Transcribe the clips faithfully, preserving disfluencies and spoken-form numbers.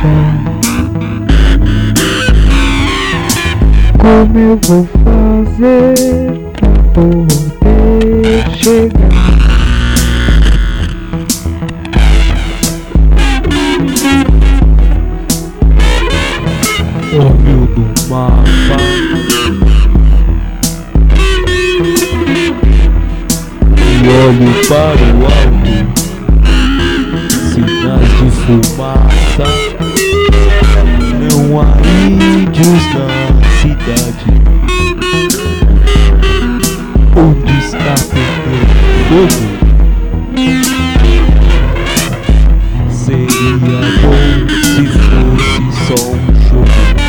Como eu vou fazer pra poder chegar? Olho do mapa e olho para o alto, sinais de fumaça. Não há índios na cidade. Onde está pegando fogo? Seria bom se fosse só um jogo.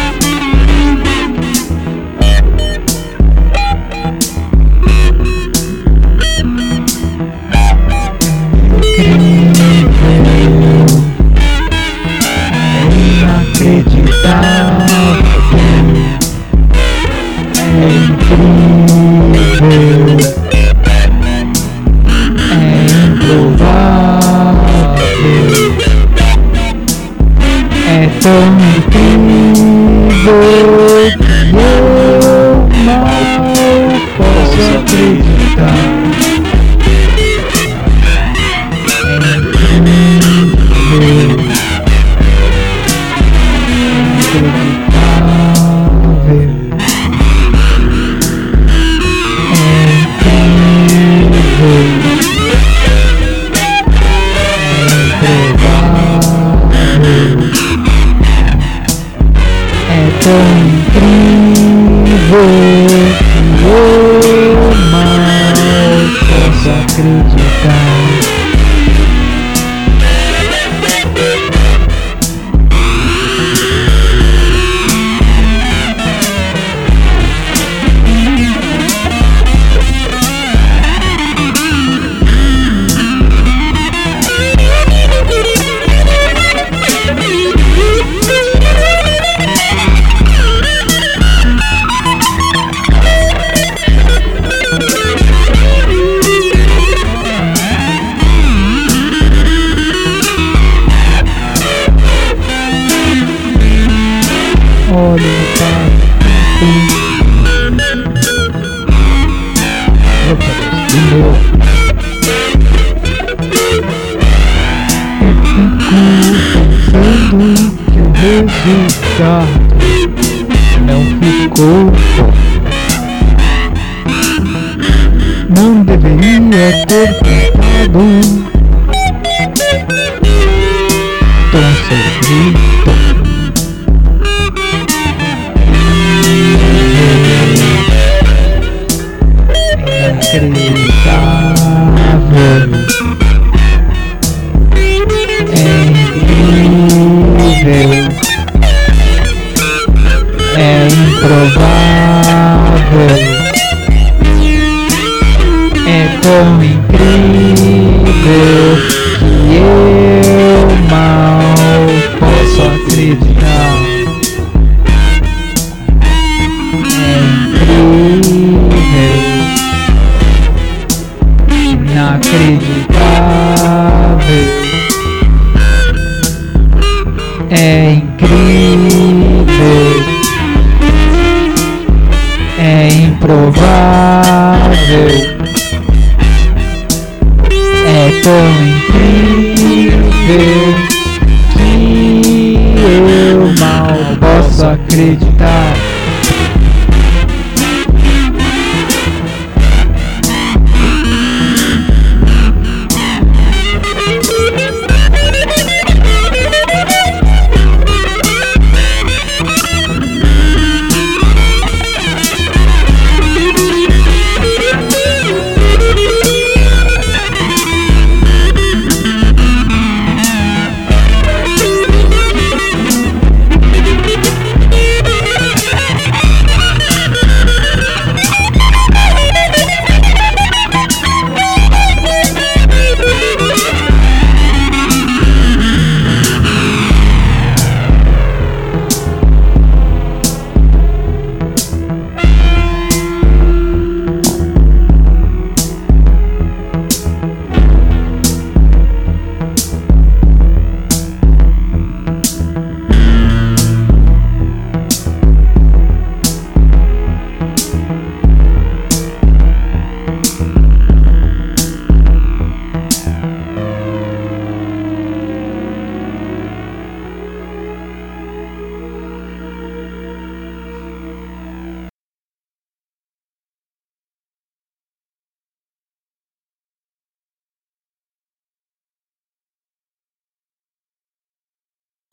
É tão incrível que eu mal posso acreditar. É tão incrível que eu mal posso acreditar. Olho para opa, de novo. Eu fico pensando que o resultado não ficou bom. Não deveria ter tentado tão sofrido. Inacreditável, é incrível, é improvável, é tão incrível que eu mal posso acreditar. Inacreditável, é incrível, é improvável, é tão incrível que eu mal posso acreditar.